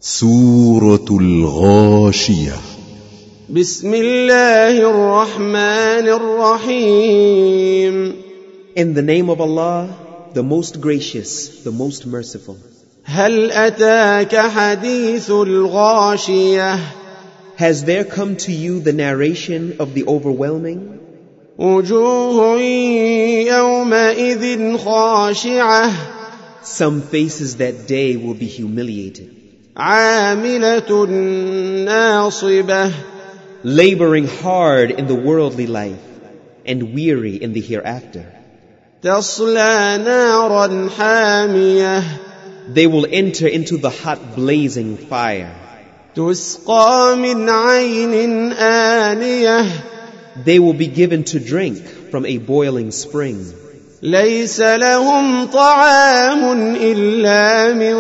سورة الغاشية. بسم الله الرحمن الرحيم. In the name of Allah, the most gracious, the most merciful. هل أتاك حديث الغاشية؟ Has there come to you the narration of the overwhelming? وجوه يومئذ خاشعة. Some faces that day will be humiliated. عاملة ناصبة. Laboring hard in the worldly life and weary in the hereafter. تصلى نارا حامية. They will enter into the hot blazing fire. تسقى من عين آنية. They will be given to drink from a boiling spring. ليس لهم طعام إلا من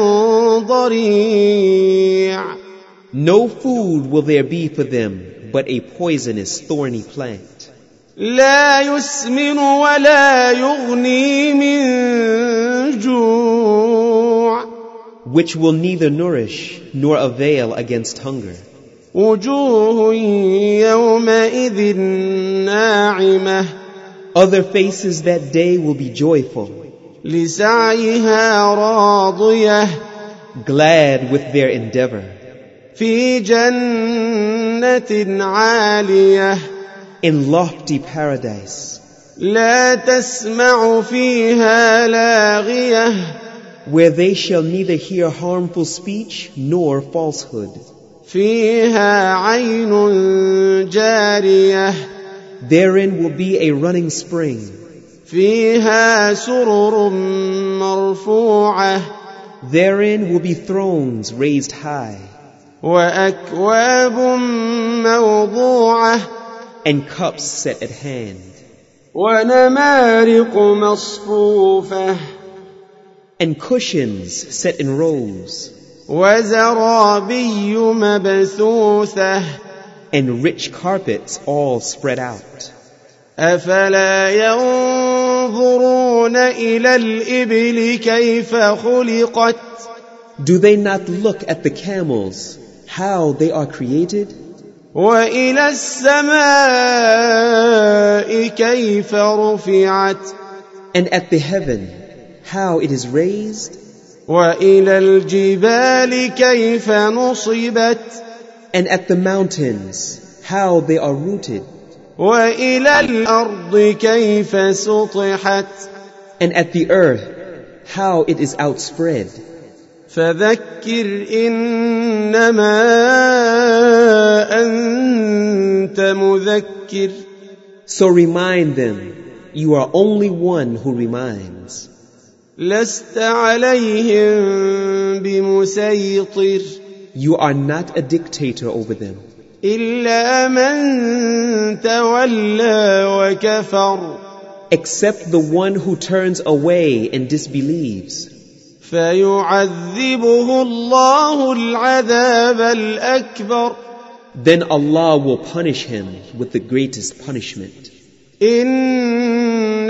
ضريع. No food will there be for them but a poisonous thorny plant. لا يسمن ولا يغني من جوع. Which will neither nourish nor avail against hunger. وجوه يومئذ ناعمة. Other faces that day will be joyful, لسعيها راضية. glad with their endeavor. في جنة عالية. In lofty paradise, لا تسمع فيها لاغية. where they shall neither hear harmful speech nor falsehood. فيها عين جارية. Therein will be a running spring. فيها سرر مرفوعة. Therein will be thrones raised high. وأكواب موضوعة. And cups set at hand. ونمارق مصفوفة. And cushions set in rows. وزرابي مبثوثة. And rich carpets all spread out. أفلا ينظرون إلى الإبل كيف خلقت. Do they not look at the camels, how they are created? وإلى السماء كيف رفعت. And at the heaven, how it is raised? وإلى الجبال كيف نصبت. And at the mountains, how they are rooted? وإلى الأرض كيف سطحت. And at the earth, how it is outspread? فذكر إنما أنت مذكر. So remind them, you are only one who reminds. لست عليهم بمسيطر. You are not a dictator over them. إلا من تولى وكفر. Except the one who turns away and disbelieves. فيعذبه الله العذاب الأكبر. Then Allah will punish him with the greatest punishment. إن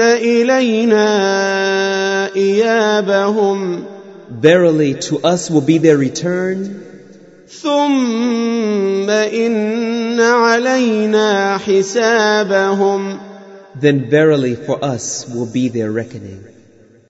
إلينا إيابهم. Verily to us will be their return. ثم إن علينا حسابهم. Then verily for us will be their reckoning.